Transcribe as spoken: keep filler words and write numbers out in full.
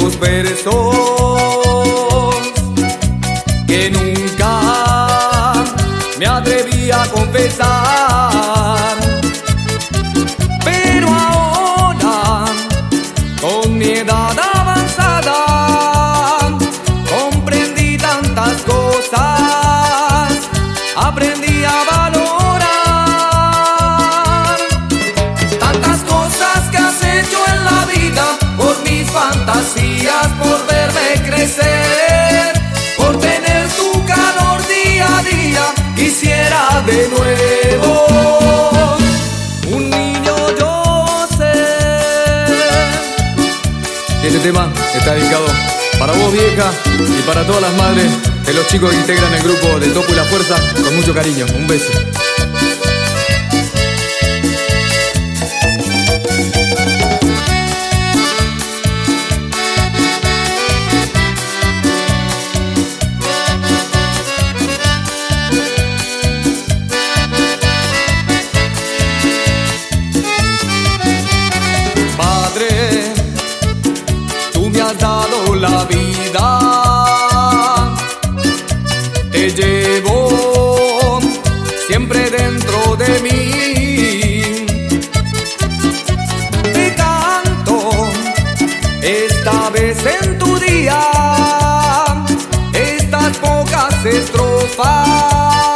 esos versos que nunca me atreví a confesar. Pero ahora, con mi edad avanzada, comprendí tantas cosas, aprendí a valorar tantas cosas que has hecho en la vida, por mis fantasías, por verme crecer, por tener tu calor día a día. Quisiera de nuevo un niño yo ser. Este tema está dedicado para vos, vieja, y para todas las madres de los chicos que integran el grupo de Topo y la Fuerza, con mucho cariño. Un beso. Padre, tú me has dado la vida, te llevo siempre dentro de mí. Te canto esta vez en tu día estas pocas estrofas